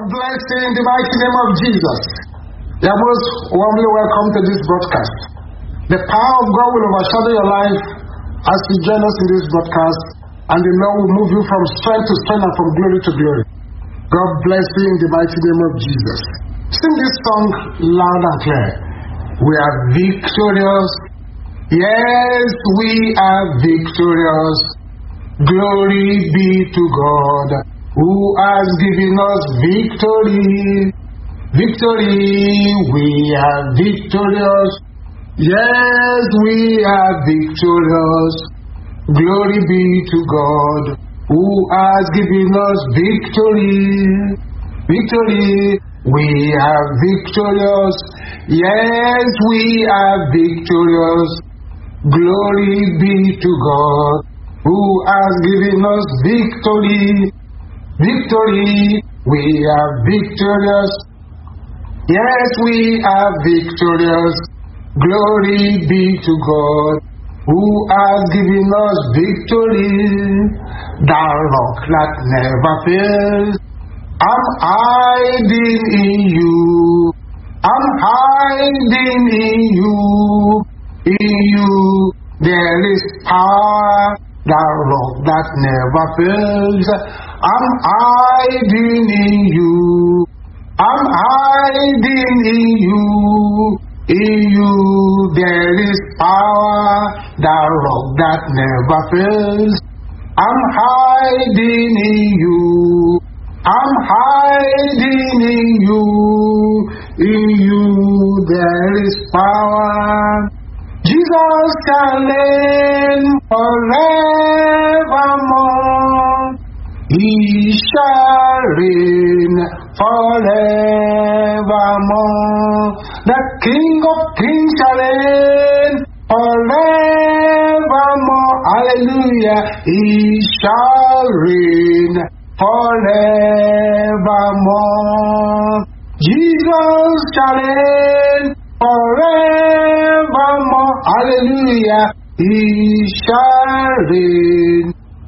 bless you in the mighty name of Jesus. You are most warmly welcome to this broadcast. The power of God will overshadow your life as you join us in this broadcast, and the Lord will move you from strength to strength and from glory to glory. God bless you in the mighty name of Jesus. Sing this song loud and clear. We are victorious. Yes, we are victorious. Glory be to God, who has given us victory. Victory, we are victorious. Yes, we are victorious. Glory be to God, who has given us victory. Victory, we are victorious. Yes, we are victorious. Glory be to God, who has given us victory. Victory, we are victorious. Yes, we are victorious. Glory be to God, who has given us victory. Thou rock that never fails, I'm hiding in you. I'm hiding in you. In you there is power. Thou rock that never fails, I'm hiding in you. I'm hiding in you. In you there is power. Thou rock that never fails, I'm hiding in you. I'm hiding in you. In you there is power. Jesus shall reign forevermore. He shall reign forevermore. The King of Kings shall reign forevermore. Hallelujah. He shall reign forevermore. Jesus shall reign forevermore. Hallelujah. He shall reign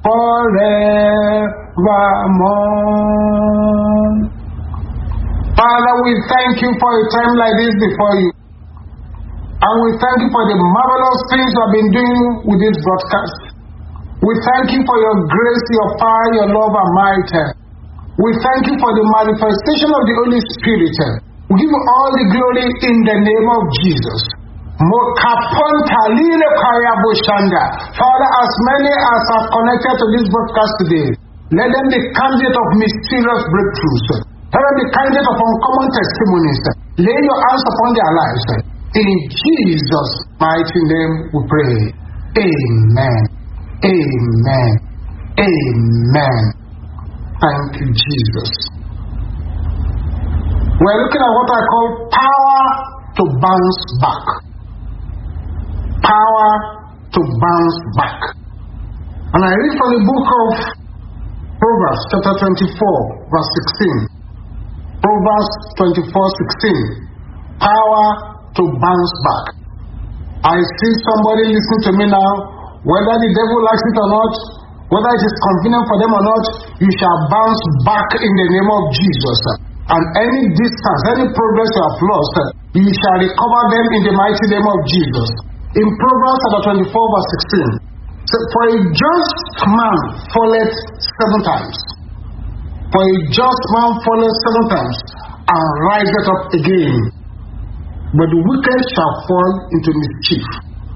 forevermore. Father, we thank you for a time like this before you. And we thank you for the marvelous things you have been doing with this broadcast. We thank you for your grace, your power, your love and might. We thank you for the manifestation of the Holy Spirit. We give you all the glory in the name of Jesus. Father, as many as are connected to this broadcast today, let them be candidate of mysterious breakthroughs. Let them be candidate of uncommon testimonies. Lay your hands upon their lives. In Jesus' mighty name we pray. Amen. Amen. Amen. Thank you, Jesus. We're looking at what I call power to bounce back. Power to bounce back. And I read from the book of Proverbs chapter 24 verse 16. Proverbs 24:16. Power to bounce back. I see somebody listening to me now. Whether the devil likes it or not, whether it is convenient for them or not, you shall bounce back in the name of Jesus. And any distance, any progress you have lost, you shall recover them in the mighty name of Jesus. In Proverbs chapter 24 verse 16, so for a just man falleth 7 times. For a just man falleth 7 times and riseth up again. But the wicked shall fall into mischief.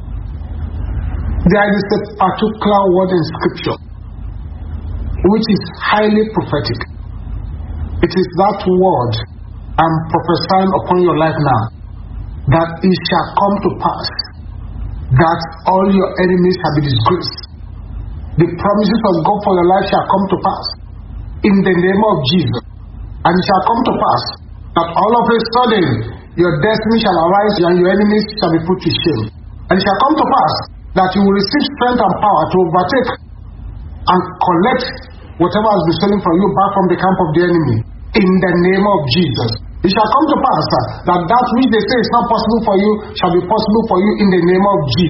There is a particular word in Scripture which is highly prophetic. It is that word I'm prophesying upon your life now, that it shall come to pass, that all your enemies shall be disgraced. The promises of God for your life shall come to pass in the name of Jesus. And it shall come to pass that all of a sudden your destiny shall arise and your enemies shall be put to shame. And it shall come to pass that you will receive strength and power to overtake and collect whatever has been stolen from you back from the camp of the enemy in the name of Jesus. It shall come to pass that which they say is not possible for you shall be possible for you in the name of Jesus.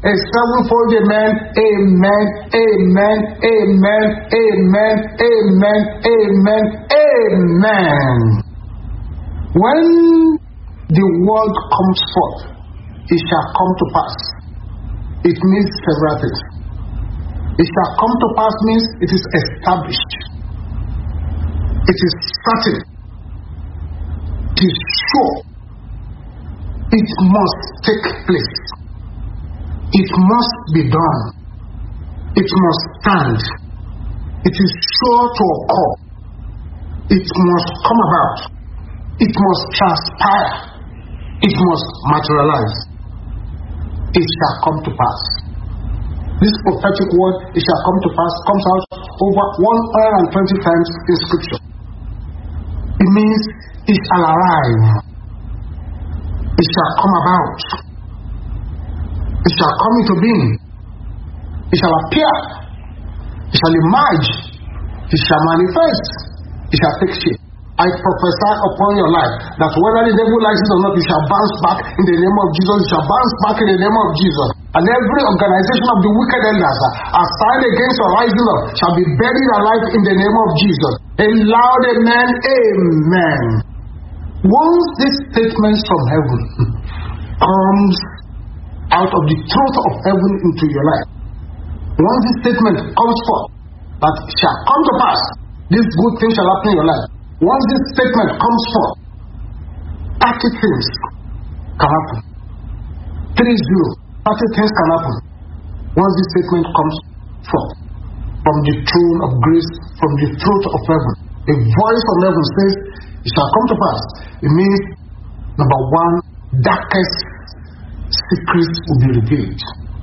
A sevenfold amen, amen, amen, amen, amen, amen, amen, amen. When the word comes forth, it shall come to pass. It means several things. It shall come to pass means it is established. It is certain. It is sure. It must take place. It must be done. It must stand. It is sure to occur. It must come about. It must transpire. It must materialize. It shall come to pass. This prophetic word, it shall come to pass, comes out over 120 times in Scripture. It means it shall arrive. It shall come about. It shall come into being. It shall appear. It shall emerge. It shall manifest. It shall take shape. I prophesy upon your life that whether the devil likes it or not, it shall bounce back in the name of Jesus. It shall bounce back in the name of Jesus. And every organization of the wicked elders assigned against your rising up shall be buried alive in the name of Jesus. A loud amen, amen. Once this statement from heaven comes out of the truth of heaven into your life, once this statement comes forth, that shall come to pass, this good thing shall happen in your life. Once this statement comes forth, 30 things can happen. 30 things can happen. Once this statement comes forth from the throne of grace, from the truth of heaven, a voice from heaven says, it shall come to pass. It means, number one, darkest secrets will be revealed.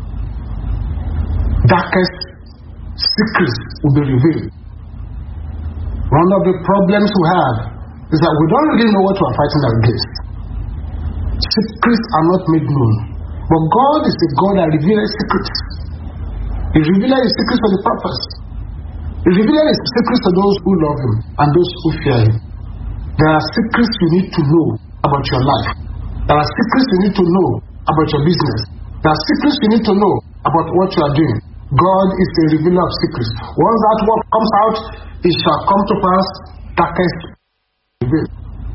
Darkest secrets will be revealed. One of the problems we have is that we don't really know what we are fighting against. Secrets are not made known. But God is the God that reveals secrets. He reveals His secrets to the prophets. He reveals His secrets to those who love Him and those who fear Him. There are secrets you need to know about your life. There are secrets you need to know about your business. There are secrets you need to know about what you are doing. God is the revealer of secrets. Once that word comes out, it shall come to pass, darkest revealed.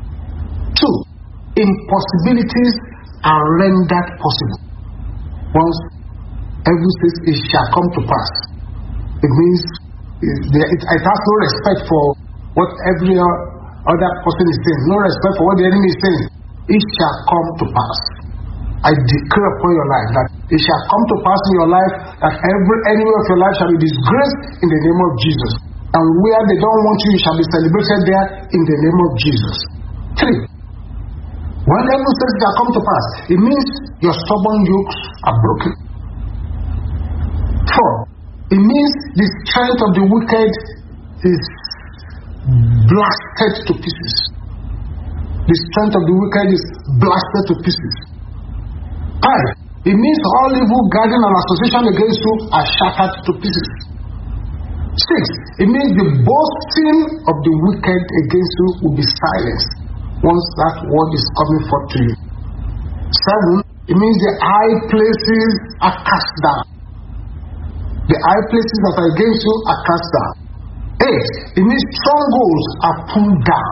2. Impossibilities are rendered possible. Once heaven says it shall come to pass, it means it has no respect for what every other person is saying, no respect for what the enemy is saying. It shall come to pass. I declare upon your life that it shall come to pass in your life that every enemy of your life shall be disgraced in the name of Jesus. And where they don't want you, you shall be celebrated there in the name of Jesus. 3. When heaven says it shall come to pass, it means your stubborn yokes are broken. 4. It means the strength of the wicked is blasted to pieces. The strength of the wicked is blasted to pieces. 5. It means all evil gathering and association against you are shattered to pieces. 6. It means the boasting of the wicked against you will be silenced once that word is coming forth to you. 7. It means the high places are cast down. The high places that are against you are cast down. 8. It means strongholds are pulled down.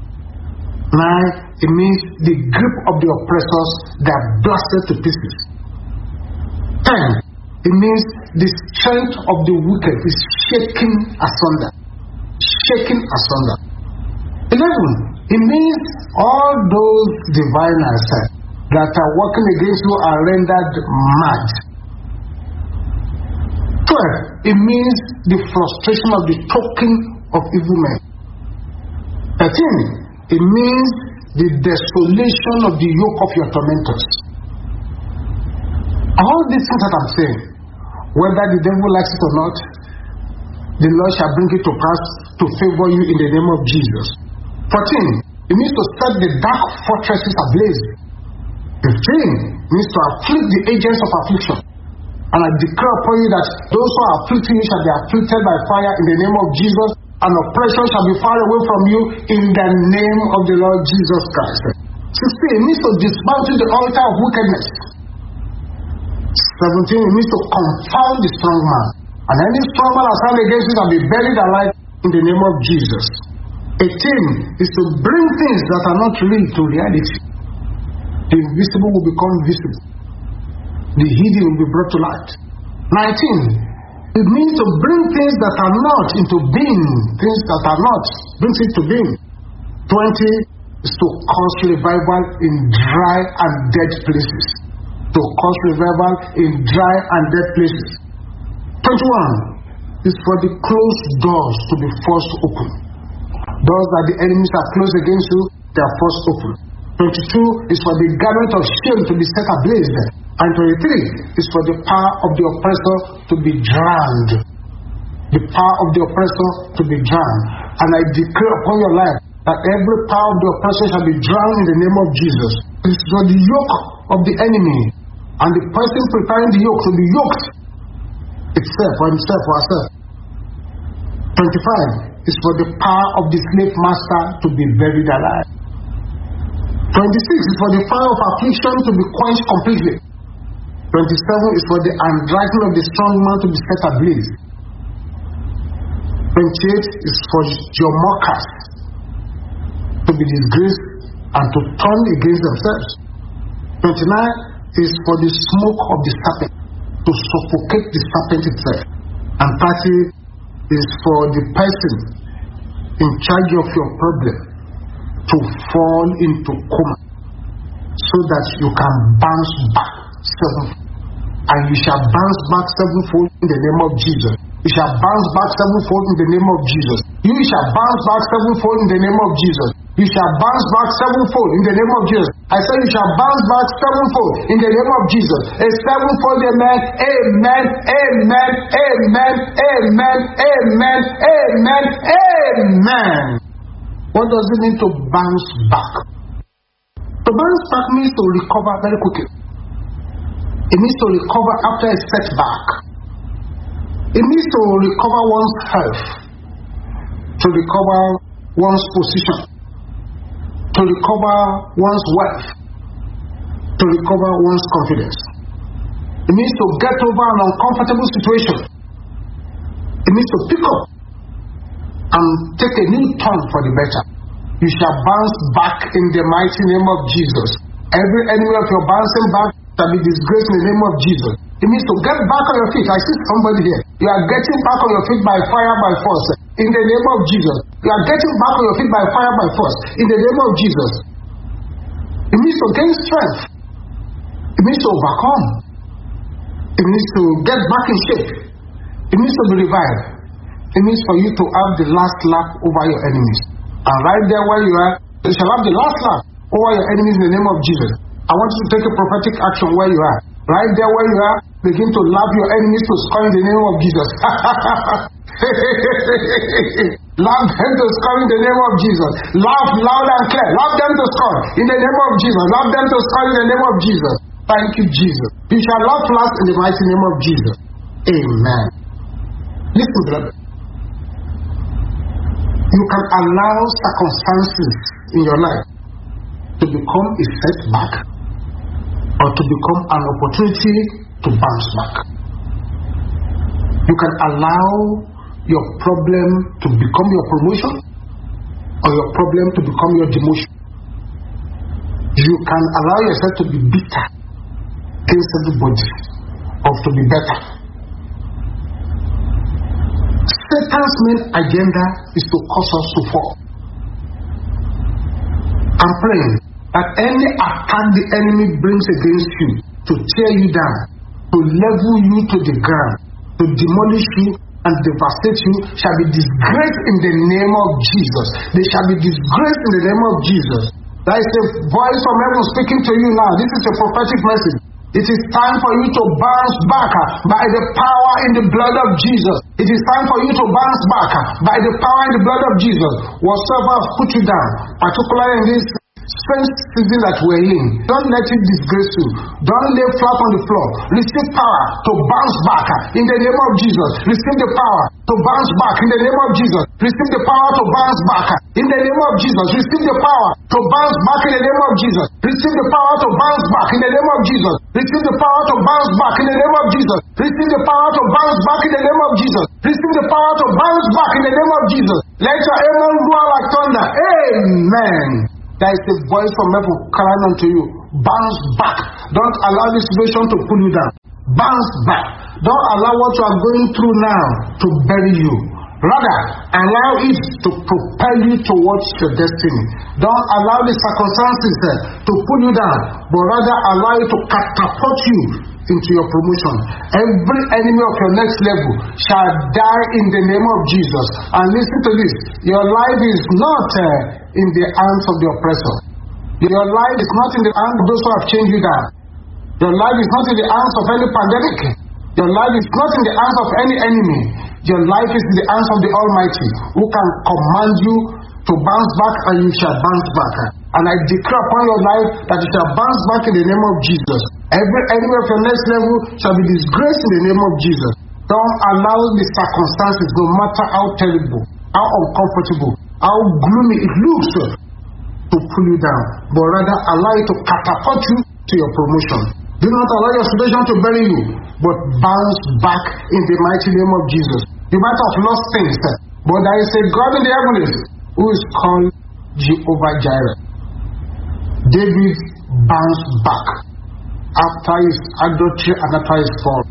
9. It means the grip of the oppressors, they are blasted to pieces. 10. It means the strength of the wicked is shaken asunder. Shaken asunder. 11. It means all those diviners that are working against you are rendered mad. 12. It means the frustration of the token of evil men. 13. It means the desolation of the yoke of your tormentors. All these things that I'm saying, whether the devil likes it or not, the Lord shall bring it to pass to favor you in the name of Jesus. 14. It means to set the dark fortresses ablaze. 15. Means to afflict the agents of affliction. And I declare upon you that those who are afflicting you shall be afflicted by fire in the name of Jesus, and oppression shall be far away from you in the name of the Lord Jesus Christ. 16. It means to dismantle the altar of wickedness. 17, it means to confound the strong man. And any strong man assigned against you shall be buried alive in the name of Jesus. 18 is to bring things that are not real to reality. The invisible will become visible. The hidden will be brought to light. 19, it means to bring things that are not into being. Things that are not brings it to being. 20 is to cause revival in dry and dead places. To cause revival in dry and dead places. 21 is for the closed doors to be forced open. Doors that the enemies are closed against you, they are forced open. 22 is for the garment of shame to be set ablaze. And 23 is for the power of the oppressor to be drowned. The power of the oppressor to be drowned. And I declare upon your life that every power of the oppressor shall be drowned in the name of Jesus. It is for the yoke of the enemy. And the person preparing the yoke to be yoked itself or himself or herself. 25 is for the power of the slave master to be buried alive. 26 is for the fire of affliction to be quenched completely. 27 is for the handwriting of the strong man to be set ablaze. 28 is for your mockers to be disgraced and to turn against themselves. 29 is for the smoke of the serpent to suffocate the serpent itself. And 30 is for the person in charge of your problem to fall into coma so that you can bounce back sevenfold. And you shall bounce back sevenfold in the name of Jesus. You shall bounce back sevenfold in the name of Jesus. You shall bounce back sevenfold in the name of Jesus. You shall bounce back sevenfold in the name of Jesus. I said you shall bounce back sevenfold in the name of Jesus. A sevenfold amen, amen, amen, amen, amen, amen, amen, amen. What does it mean to bounce back? To bounce back means to recover very quickly. It means to recover after a setback. It means to recover one's health, to recover one's position, to recover one's wealth, to recover one's confidence. It means to get over an uncomfortable situation. It means to pick up and take a new turn for the better. You shall bounce back in the mighty name of Jesus. Every enemy of your bouncing back shall be disgraced in the name of Jesus. It means to get back on your feet. I see somebody here. You are getting back on your feet by fire, by force. In the name of Jesus. You are getting back on your feet by fire, by force. In the name of Jesus. It means to gain strength. It means to overcome. It means to get back in shape. It means to be revived. It means for you to have the last laugh over your enemies. And right there where you are, you shall have the last laugh over your enemies in the name of Jesus. I want you to take a prophetic action where you are. Right there where you are, begin to laugh your enemies to scorn in the name of Jesus. Laugh them to scorn in the name of Jesus. Laugh loud and clear. Laugh them to scorn in the name of Jesus. Laugh them to scorn in the name of Jesus. Thank you, Jesus. You shall laugh last in the mighty name of Jesus. Amen. Listen, brother. You can allow circumstances in your life to become a setback or to become an opportunity to bounce back. You can allow your problem to become your promotion or your problem to become your demotion. You can allow yourself to be bitter against everybody or to be better. Satan's main agenda is to cause us to fall. I'm praying that any attack the enemy brings against you to tear you down, to level you to the ground, to demolish you and devastate you, shall be disgraced in the name of Jesus. They shall be disgraced in the name of Jesus. There is a voice from heaven speaking to you now. This is a prophetic message. It is time for you to bounce back by the power in the blood of Jesus. It is time for you to bounce back by the power in the blood of Jesus. Whatsoever has put you down, particularly in this strange season that we're in. Don't let it disgrace you. Don't lay flat on the floor. Receive power to bounce back in the name of Jesus. Receive the power to bounce back in the name of Jesus. Receive the power to bounce back in the name of Jesus. Receive the power to bounce back in the name of Jesus. Receive the power to bounce back in the name of Jesus. Receive the power to bounce back in the name of Jesus. Receive the power to bounce back in the name of Jesus. Receive the power to bounce back in the name of Jesus. Let your amen roar like thunder. Amen. There is a voice from heaven crying unto you. Bounce back. Don't allow the situation to pull you down. Bounce back. Don't allow what you are going through now to bury you. Rather, allow it to propel you towards your destiny. Don't allow the circumstances to pull you down, but rather allow it to catapult you into your promotion. Every enemy of your next level shall die in the name of Jesus. And listen to this. Your life is not in the hands of the oppressor. Your life is not in the hands of those who have chained you down. Your life is not in the hands of any pandemic. Your life is not in the hands of any enemy. Your life is in the hands of the Almighty, who can command you to bounce back, and you shall bounce back. And I declare upon your life that you shall bounce back in the name of Jesus. Every enemy of your next level shall be disgraced in the name of Jesus. Don't allow the circumstances, no matter how terrible, how uncomfortable, how gloomy it looks, to pull you down, but rather allow it to catapult you to your promotion. Do not allow your situation to bury you, but bounce back in the mighty name of Jesus. You might have lost things, but there is a God in the heavens who is called Jehovah Jireh. David bounced back after his adultery and after his fall.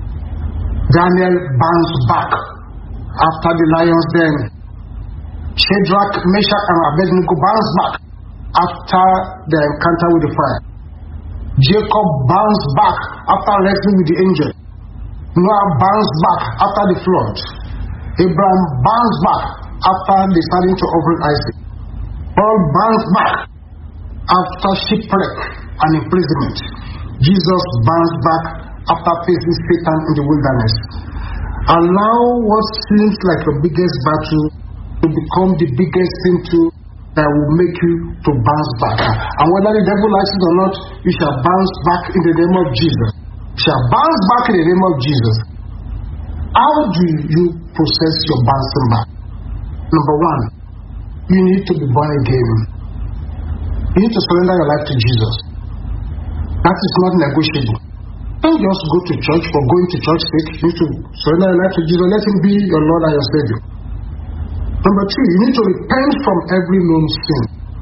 Daniel bounced back after the lion's den. Shadrach, Meshach, and Abednego bounced back after the encounter with the fire. Jacob bounced back after wrestling with the angel. Noah bounced back after the flood. Abraham bounced back after deciding to offer Isaac. Paul bounced back after shipwreck and imprisonment. Jesus bounced back after facing Satan in the wilderness. Allow what seems like your biggest battle to become the biggest thing that will make you to bounce back. And whether the devil likes it or not, you shall bounce back in the name of Jesus. You shall bounce back in the name of Jesus. How do you process your bouncing back? Number one, you need to be born again. You need to surrender your life to Jesus. That is not negotiable. Don't just go to church for going to church sake. You need to surrender your life to Jesus. Let Him be your Lord and your Savior. Number two, you need to repent from every known sin.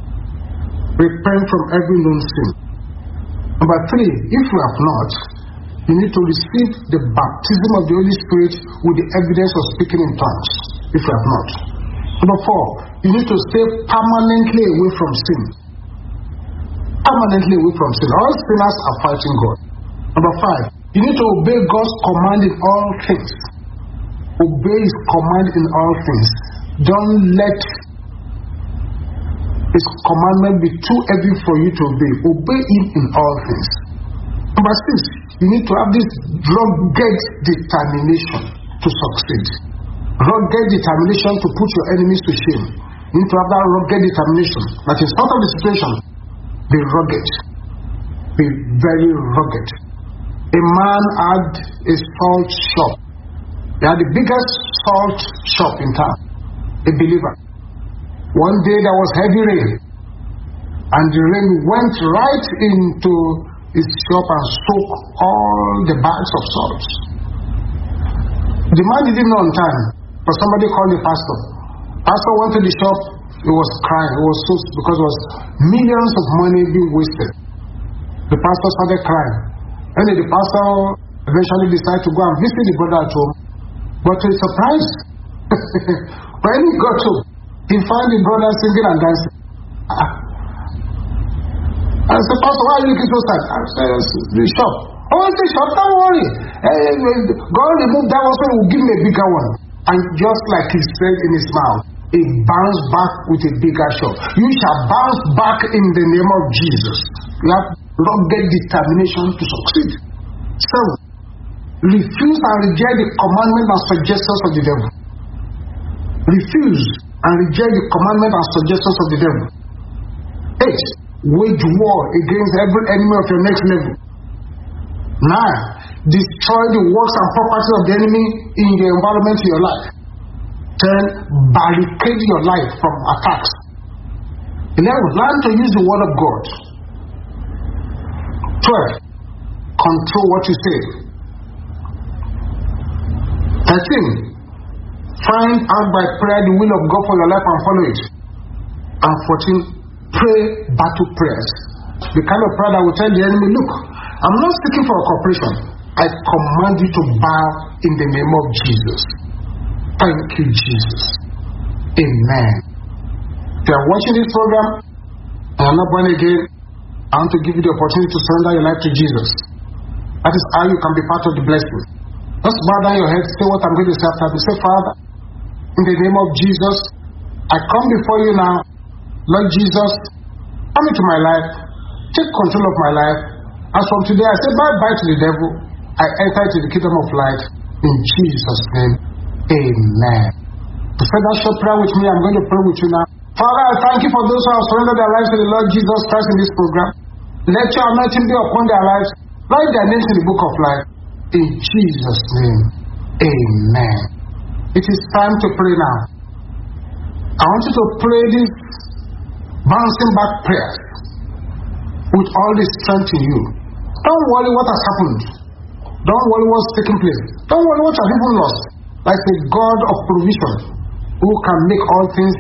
Repent from every known sin. Number three, if you have not, you need to receive the baptism of the Holy Spirit with the evidence of speaking in tongues, if you have not. Number four, you need to stay permanently away from sin. Permanently away from sin. All sinners are fighting God. Number five, you need to obey God's command in all things. Obey His command in all things. Don't let His commandment be too heavy for you to obey. Obey Him in all things. Number six, you need to have this rugged determination to succeed. Rugged determination to put your enemies to shame. You need to have that rugged determination that in spite of the situation, be rugged. Be very rugged. A man had a salt shop. They had the biggest salt shop in town. A believer. One day there was heavy rain, and the rain went right into his shop and soaked all the bags of salt. The man didn't know on time, but somebody called the pastor. Pastor went to the shop. He was crying. He was so because it was millions of money being wasted. The pastor started crying. And the pastor eventually decided to go and visit the brother at home. But to his surprise, when he got home, he found the brother singing and dancing. I said, Pastor, why are you looking so sad? I said, the shop. Oh, it's the shop, don't worry. God removed that one so He will give me a bigger one. And just like He said in His mouth, He bounced back with a bigger shop. You shall bounce back in the name of Jesus. You have rugged determination to succeed. So, refuse and reject the commandment and suggestions of the devil. Refuse and reject the commandment and suggestions of the devil. 8. wage war against every enemy of your next level. 9. Destroy the works and properties of the enemy in your environment, in your life. 10. Barricade your life from attacks. 11. Learn to use the word of God. 12. Control what you say. 13. Find out by prayer the will of God for your life and follow it. And 14. Pray battle prayers. The kind of prayer that will tell the enemy, look, I'm not seeking for a cooperation. I command you to bow in the name of Jesus. Thank you, Jesus. Amen. If you are watching this program and are not born again, I want to give you the opportunity to surrender your life to Jesus. That is how you can be part of the blessing. Just bow down your head, say what I'm going to say after me. Say, Father, in the name of Jesus, I come before you now. Lord Jesus, come into my life. Take control of my life. As from today, I say bye-bye to the devil. I enter into the kingdom of light. In Jesus' name, amen. To say that short prayer with me, I'm going to pray with you now. Father, I thank you for those who have surrendered their lives to the Lord Jesus Christ in this program. Let your anointing be upon their lives. Write their names in the book of life. In Jesus' name, amen. It is time to pray now. I want you to pray this bouncing back prayer with all the strength in you. Don't worry what has happened. Don't worry what's taking place. Don't worry what you have even lost. Like the God of provision, who can make all things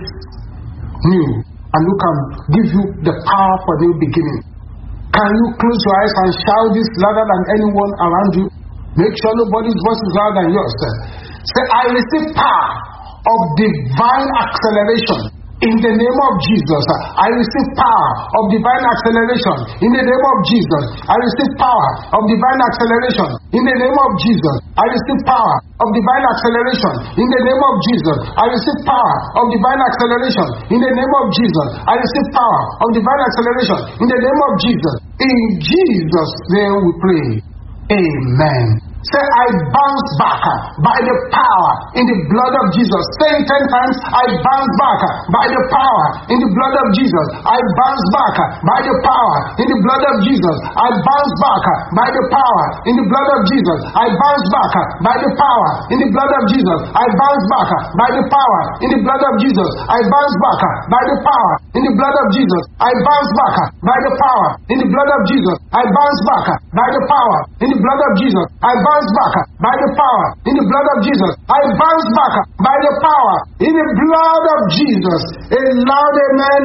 new and who can give you the power for new beginning. Can you close your eyes and shout this louder than anyone around you? Make sure nobody's voice is louder than yours. Say, I receive power of divine acceleration in the name of Jesus. I receive power of divine acceleration in the name of Jesus. I receive power of divine acceleration in the name of Jesus. I receive power of divine acceleration in the name of Jesus. I receive power of divine acceleration in the name of Jesus. I receive power of divine acceleration in the name of Jesus. In Jesus' name we pray. Amen. Say, I bounce back by the power in the blood of Jesus. Say it 10 times. I bounce back by the power in the blood of Jesus. I bounce back by the power in the blood of Jesus. I bounce back by the power in the blood of Jesus. I bounce back by the power in the blood of Jesus. I bounce back by the power in the blood of Jesus. I bounce back by the power in the blood of Jesus. I bounce back by the power in the blood of Jesus. I bounce back by the power in the blood of Jesus. I bounce back by the power in the blood of Jesus. I bounce back by the power in the blood of Jesus. A loud amen.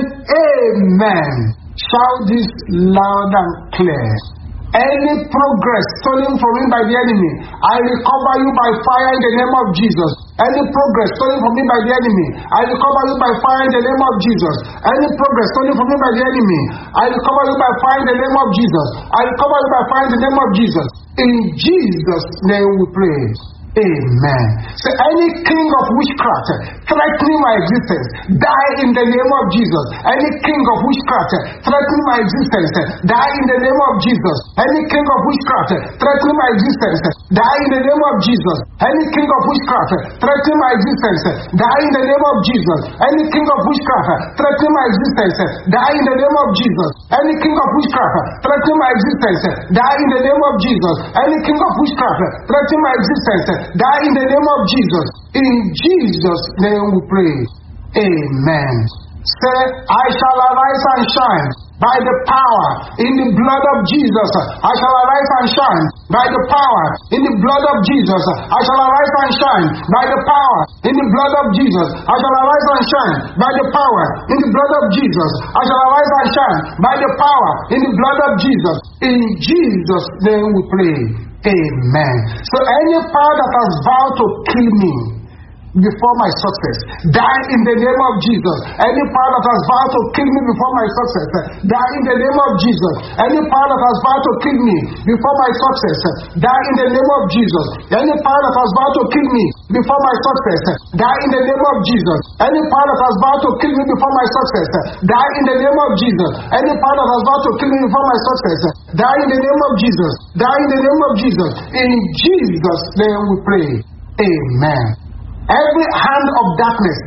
Amen. Shout this loud and clear. Any progress stolen from me by the enemy, I recover you by fire in the name of Jesus. Any progress stolen from me by the enemy, I recover you by fire in the name of Jesus. Any progress stolen from me by the enemy, I recover you by fire in the name of Jesus. I recover you by fire in the name of Jesus. In Jesus' name we pray. Amen. So any king of witchcraft threatening my existence, die in the name of Jesus. Any king of witchcraft threatening my existence, die in the name of Jesus. Any king of witchcraft threatening my existence, die in the name of Jesus. Any king of witchcraft threatening my existence, die in the name of Jesus. Any king of witchcraft threatening my existence, die in the name of Jesus. Any king of witchcraft threatening my existence, die in the name of Jesus. Any king of witchcraft threatening my existence, die in the name of Jesus. In Jesus' name we pray. Amen. Say, I shall arise and shine by the power in the blood of Jesus. I shall arise and shine by the power in the blood of Jesus. I shall arise and shine by the power in the blood of Jesus. I shall arise and shine by the power in the blood of Jesus. I shall arise and shine by the power in the blood of Jesus. In Jesus' name we pray. Amen. So any power that has vowed to kill me before my success, die in the name of Jesus. Any power that has vowed to kill me before my success, die in the name of Jesus. Any power that has vowed to kill me before my success, die in the name of Jesus. Any power that has vowed to kill me before my success, die in the name of Jesus. Any power that has vowed to kill me before my success, die in the name of Jesus. Any power that has vowed to kill me before my success, die in the name of Jesus. Die in the name of Jesus. In Jesus' name we pray. Amen. Every hand of darkness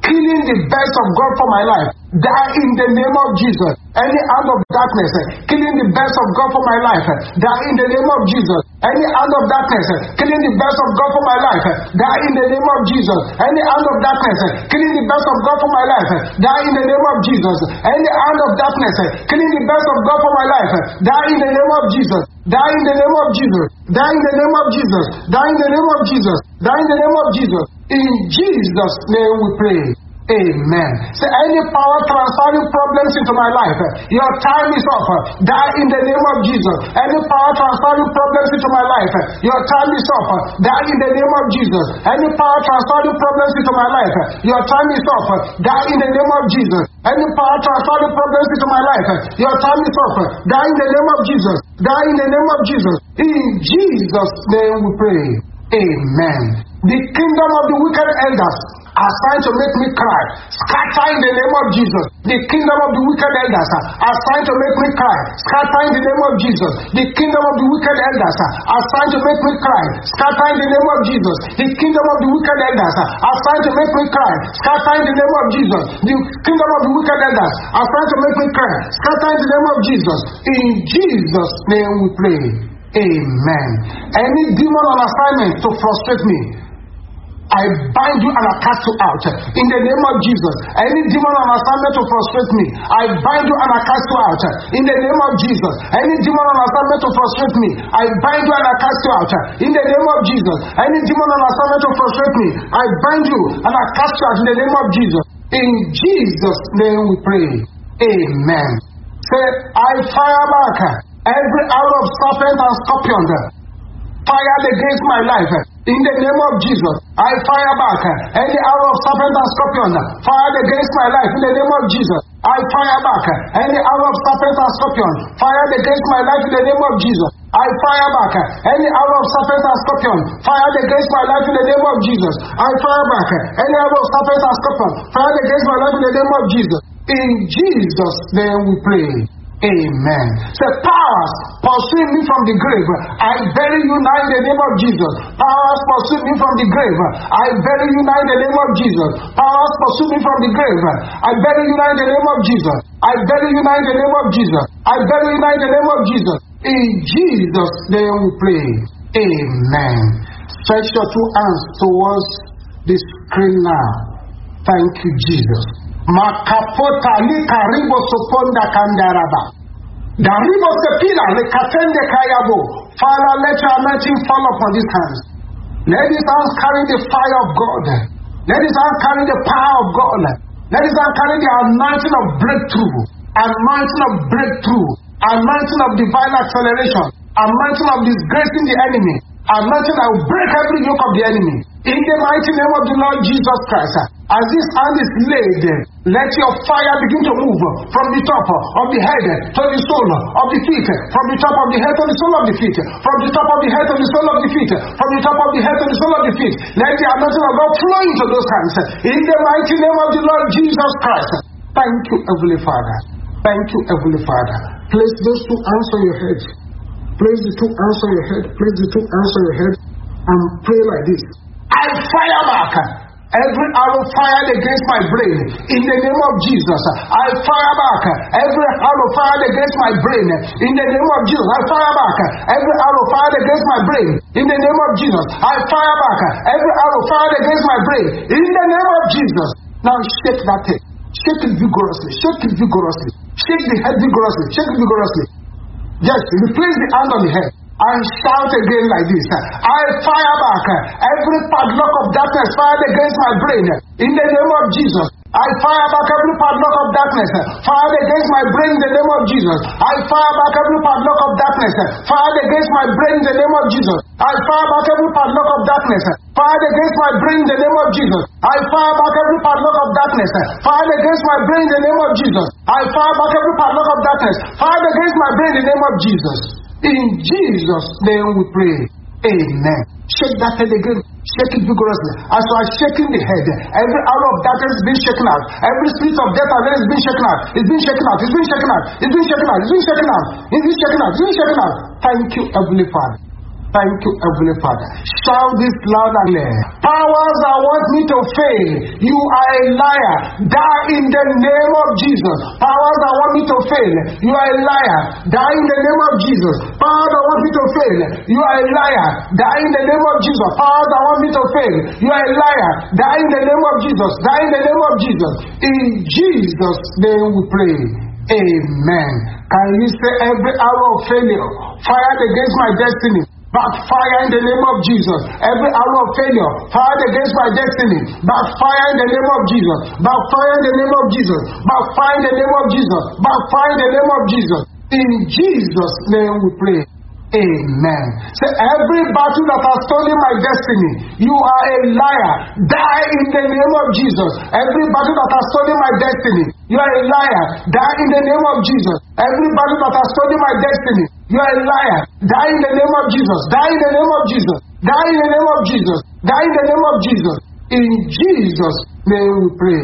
killing the best of God for my life, die in the name of Jesus. Any hand of darkness killing the best of God for my life, die in the name of Jesus. Any hand of darkness killing the best of God for my life, die in the name of Jesus. Any hand of darkness killing the best of God for my life, die in the name of Jesus. Any hand of darkness killing the best of God for my life, die in the name of Jesus. Die in the name of Jesus. Die in the name of Jesus. Die in the name of Jesus. Die in the name of Jesus. In Jesus' name we pray. Amen. Say, any power transferring problems into my life, your time is up. Die in the name of Jesus. Any power transferring problems into my life, your time is up. Die in the name of Jesus. Any power transferring problems into my life, your time is up. Die in the name of Jesus. Any power transferring problems into my life, your time is up. Die in the name of Jesus. Die in the name of Jesus. In Jesus' name we pray. Amen. The kingdom of the wicked elders assigned to make me cry, scatter in the name of Jesus. The kingdom of the wicked elders assigned to make me cry, scatter in the name of Jesus. The kingdom of the wicked elders assigned to make me cry, scatter in the name of Jesus. The kingdom of the wicked elders assigned to make me cry, scatter in the name of Jesus. The kingdom of the wicked elders assigned to make me cry, scatter in the name of Jesus. In Jesus' name we pray. Amen. Any demon on assignment to frustrate me, I bind you and I cast you out in the name of Jesus. Any demon on assignment to frustrate me, I bind you and I cast you out in the name of Jesus. Any demon on assignment to frustrate me, I bind you and I cast you out in the name of Jesus. Any demon on assignment to frustrate me, I bind you and I cast you out in the name of Jesus. In Jesus' name we pray. Amen. Say, I fire back every arrow of serpent and scorpion fired against my life. In the name of Jesus, I fire back any arrow of serpent and scorpion fired against my life. In the name of Jesus, I fire back any arrow of serpent and scorpion fired against my life. In the name of Jesus, I fire back any arrow of serpent and scorpion fired against my life. In the name of Jesus, I fire back any arrow of serpent and scorpion fired against my life. In the name of Jesus. In Jesus' name we pray. Amen. Say, powers pursuing me from the grave, I bury you now in the name of Jesus. Powers pursuing me from the grave, I bury you now in the name of Jesus. Powers pursuing me from the grave, I bury you now in the name of Jesus. I bury you now in the name of Jesus. I bury you now in the name of Jesus. In Jesus' name we pray. Amen. Stretch your two hands towards the screen now. Thank you, Jesus. Makapota ni karibo soponda kandaraba. Daribo sepila le katende kayabo. Father, let your anointing fall upon these hands. Let these hands carry the fire of God. Let these hands carry the power of God. Let these hands carry the anointing of breakthrough. Anointing of breakthrough. Anointing of divine acceleration. Anointing of disgracing the enemy. Anointing that will break every yoke of the enemy. In the mighty name of the Lord Jesus Christ. As this hand is laid, let your fire begin to move from the top of the head to the sole of the feet, from the top of the head to the sole of the feet, from the top of the head to the sole of the feet, from the top of the head to the sole of the feet. Let the anointing of God flow into those hands. In the mighty name of the Lord Jesus Christ. Thank you, Heavenly Father. Thank you, Heavenly Father. Place those two hands on your head. Place the two hands on your head. Place the two hands on your head and pray like this. I fire back every arrow fired against my brain in the name of Jesus. I fire back every arrow fired against my brain in the name of Jesus. I fire back every arrow fired against my brain in the name of Jesus. I fire back every arrow fired against my brain in the name of Jesus. Now shake that head. Shake it vigorously. Shake it vigorously. Shake the head vigorously. Shake it vigorously. Yes, replace the hand on the head. And shout again like this. I fire back every padlock of darkness fired against my brain in the name of Jesus. I fire back every padlock of darkness fired against my brain in the name of Jesus. I fire back every padlock of darkness fired against my brain in the name of Jesus. I fire back every padlock of darkness fired against my brain in the name of Jesus. I fire back every padlock of darkness fired against my brain in the name of Jesus. I fire back every padlock of darkness fired against my brain in the name of Jesus. In Jesus' name we pray. Amen. Shake that head again. Shake it vigorously. As you are shaking the head, every arrow of darkness is being shaken out. Every spirit of death is being shaken out. It's being shaken out. It's being shaken out. It's being shaken out. It's being shaken out. It's being shaken out. It's being shaken out. Thank you, Heavenly Father. Thank you, Heavenly Father. Shout this loud and clear. Powers that want me to fail, you are a liar. Die in the name of Jesus. Powers that want me to fail, you are a liar. Die in the name of Jesus. Powers that want me to fail, you are a liar. Die in the name of Jesus. Powers that want me to fail, you are a liar. Die in the name of Jesus. Die in the name of Jesus. In Jesus' name we pray. Amen. Can you say every arrow of failure fired against my destiny? Backfire in the name of Jesus. Every arrow of failure fired against my destiny. Backfire in the name of Jesus. Backfire in the name of Jesus. Backfire in the name of Jesus. Backfire in the name of Jesus. In Jesus' name we pray. Amen. Say every battle that has stolen my destiny, you are a liar. Die in the name of Jesus. Every battle that has stolen my destiny, you are a liar. Die in the name of Jesus. Every battle that has stolen my destiny, you are a liar. Die in the name of Jesus. Die in the name of Jesus. Die in the name of Jesus. Die in the name of Jesus. In Jesus' name we pray.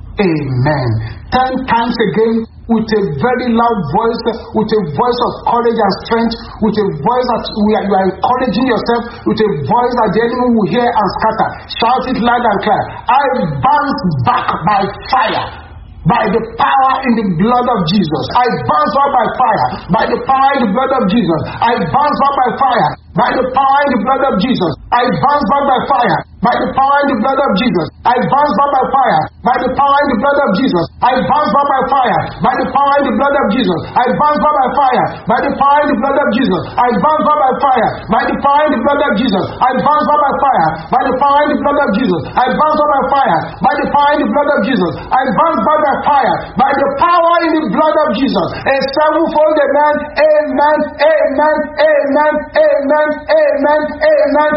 Amen. 10 times again, with a very loud voice, with a voice of courage and strength, with a voice that you are encouraging yourself, with a voice that the enemy will hear and scatter. Shout it loud and clear. I bounce back by fire, by the power in the blood of Jesus. I bounce back by fire, by the power in the blood of Jesus. I bounce back by fire, by the power in the blood of Jesus. I bounce back by fire, by the power in the blood of Jesus. I bounce back by fire, by the power in the blood of Jesus. I bounce back by fire, by the power in the blood of Jesus. I bounce back by fire, by the power in the blood of Jesus. I bounce back by fire, by the power in the blood of Jesus. I bounce back by fire, by the power in the blood of Jesus. I bounce back by fire, by the power in the blood of Jesus. I bounce back by fire, by the power in the blood of Jesus. A sevenfold amen, amen, amen, amen, amen, amen, amen,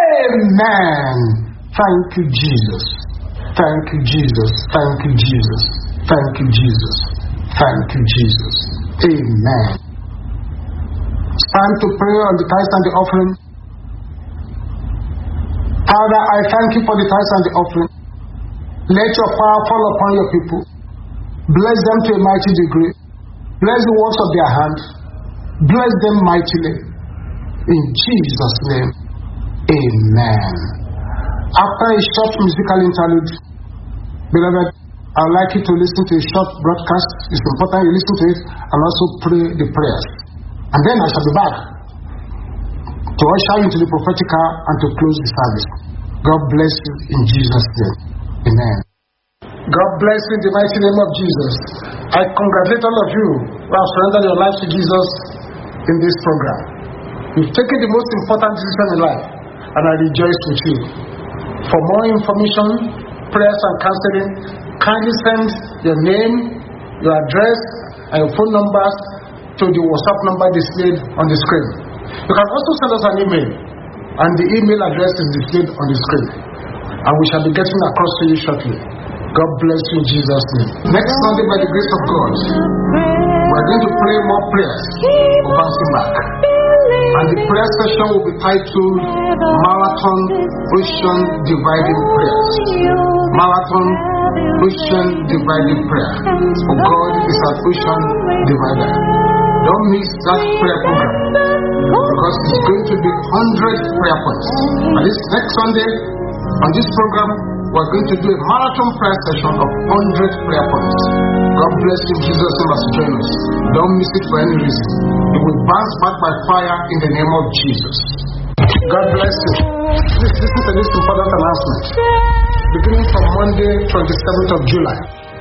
amen. Thank you, Jesus. Thank you, Jesus. Thank you, Jesus. Thank you, Jesus. Thank you, Jesus. Amen. It's time to pray on the tithes and the offering. Father, I thank you for the tithes and the offering. Let your power fall upon your people. Bless them to a mighty degree. Bless the works of their hands. Bless them mightily. In Jesus' name, amen. After a short musical interlude, beloved, I would like you to listen to a short broadcast. It's important you listen to it and also pray the prayers. And then I shall be back to usher you into the prophetic hour and to close the service. God bless you in Jesus' name. Amen. God bless you in the mighty name of Jesus. I congratulate all of you who have surrendered your lives to Jesus in this program. You've taken the most important decision in life, and I rejoice with you. For more information, prayers and counseling, kindly send your name, your address, and your phone numbers to the WhatsApp number displayed on the screen. You can also send us an email, and the email address is displayed on the screen. And we shall be getting across to you shortly. God bless you in Jesus' name. Next Sunday, by the grace of God, we're going to pray more prayers for bouncing back. And the prayer session will be titled Marathon Ocean Dividing Prayers. Marathon Ocean Dividing Prayer. For God is an ocean divider. Don't miss that prayer program, because it's going to be 100 prayer points. And this next Sunday, on this program, we're going to do a marathon prayer session of 100 prayer points. God bless you in Jesus' name as you join us. Don't miss it for any reason. You will bounce back by fire in the name of Jesus. God bless you. Please listen to this important announcement. Beginning from Monday, 27th of July,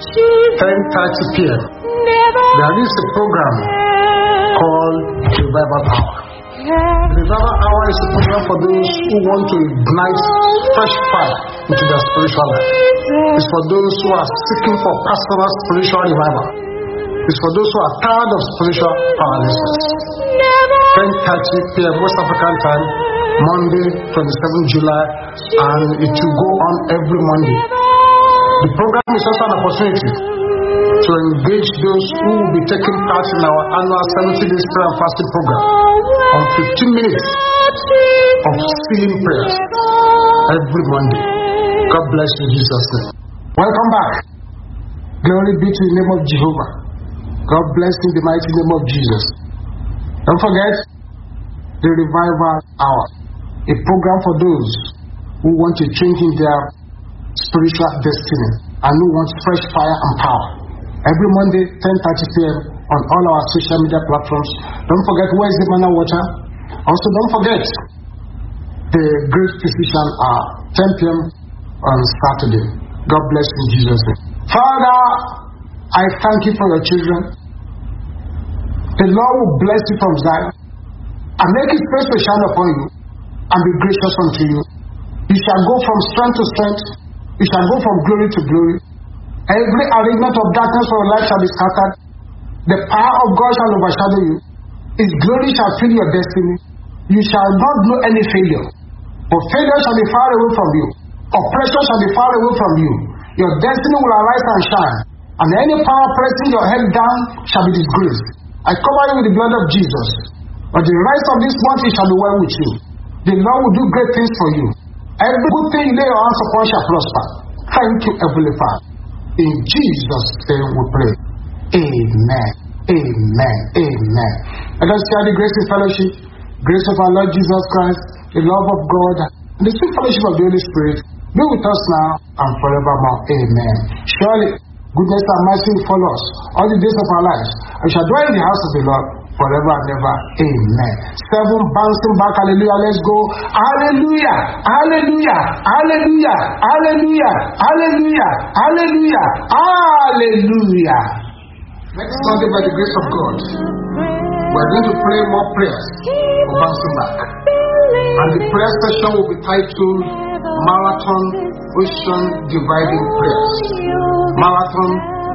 10:30 p.m., there is a program called Revival Hour. The Revival Hour is a program for those who want to ignite fresh fire into their spiritual life. It's for those who are seeking for personal spiritual revival. It's for those who are tired of spiritual powerlessness. 10:30 p.m. West African time, Monday, 27th July, and it will go on every Monday. The program is also an opportunity to engage those who will be taking part in our annual 70 days prayer and fasting program on 15 minutes of seeing prayers every Monday. God bless you in Jesus' name. Welcome back. Glory be to the name of Jehovah. God bless you in the mighty name of Jesus. Don't forget, the Revival Hour, a program for those who want to change in their spiritual destiny and who want fresh fire and power. Every Monday, 10:30 p.m. on all our social media platforms. Don't forget Wednesday Manna Water. Also, don't forget the Great Physician Hour, 10 p.m. on Saturday. God bless you in Jesus' name. Father, I thank you for your children. The Lord will bless you from Zion and make his face to shine upon you and be gracious unto you. You shall go from strength to strength. You shall go from glory to glory. Every arrangement of darkness for your life shall be scattered. The power of God shall overshadow you. His glory shall fill your destiny. You shall not know any failure. For failure shall be far away from you. Oppression shall be far away from you. Your destiny will arise and shine. And any power pressing your head down shall be disgraced. I cover you with the blood of Jesus. But the rest of this month it shall be well with you. The Lord will do great things for you. Every good thing you lay your hands upon shall prosper. Thank you, Heavenly Father. In Jesus' name we pray. Amen. Amen. Amen. Let us share the grace and fellowship, grace of our Lord Jesus Christ, the love of God, and the sweet fellowship of the Holy Spirit be with us now and forevermore. Amen. Surely, goodness and mercy will follow us all the days of our lives. We shall dwell in the house of the Lord forever and ever. Amen. 7 bouncing back. Hallelujah. Let's go. Hallelujah. Hallelujah. Hallelujah. Hallelujah. Hallelujah. Hallelujah. Hallelujah. Next Sunday, by the grace of God, we're going to pray more prayers for bouncing back. And the prayer session will be titled Marathon Ocean Dividing Prayers. Marathon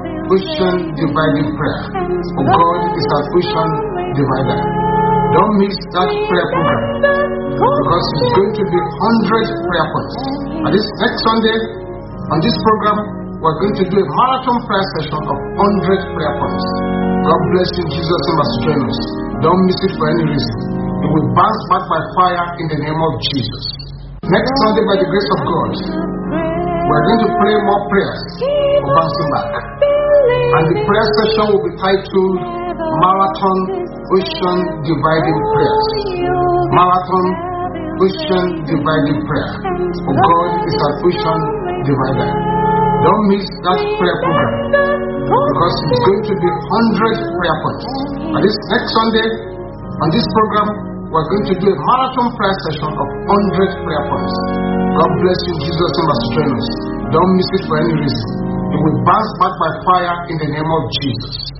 Ocean Dividing Prayer. For God is an ocean divider. Don't miss that prayer program, because it's going to be 100 prayer points. And this next Sunday, on this program, we're going to do a marathon prayer session of 100 prayer points. God bless you in Jesus' name as you join us. Don't miss it for any reason. It will bounce back by fire in the name of Jesus. Next Sunday, by the grace of God, we're going to pray more prayers for bouncing back. And the prayer session will be titled Marathon Ocean Dividing Prayers. Marathon Ocean Dividing Prayer. For God is an ocean divider. Don't miss that prayer program, because it's going to be 100 prayer points. And this next Sunday, on this program, we're going to do a marathon prayer session of 100 prayer points. God bless you in Jesus' name as you join us. Don't miss it for any reason. It will bounce back by fire in the name of Jesus.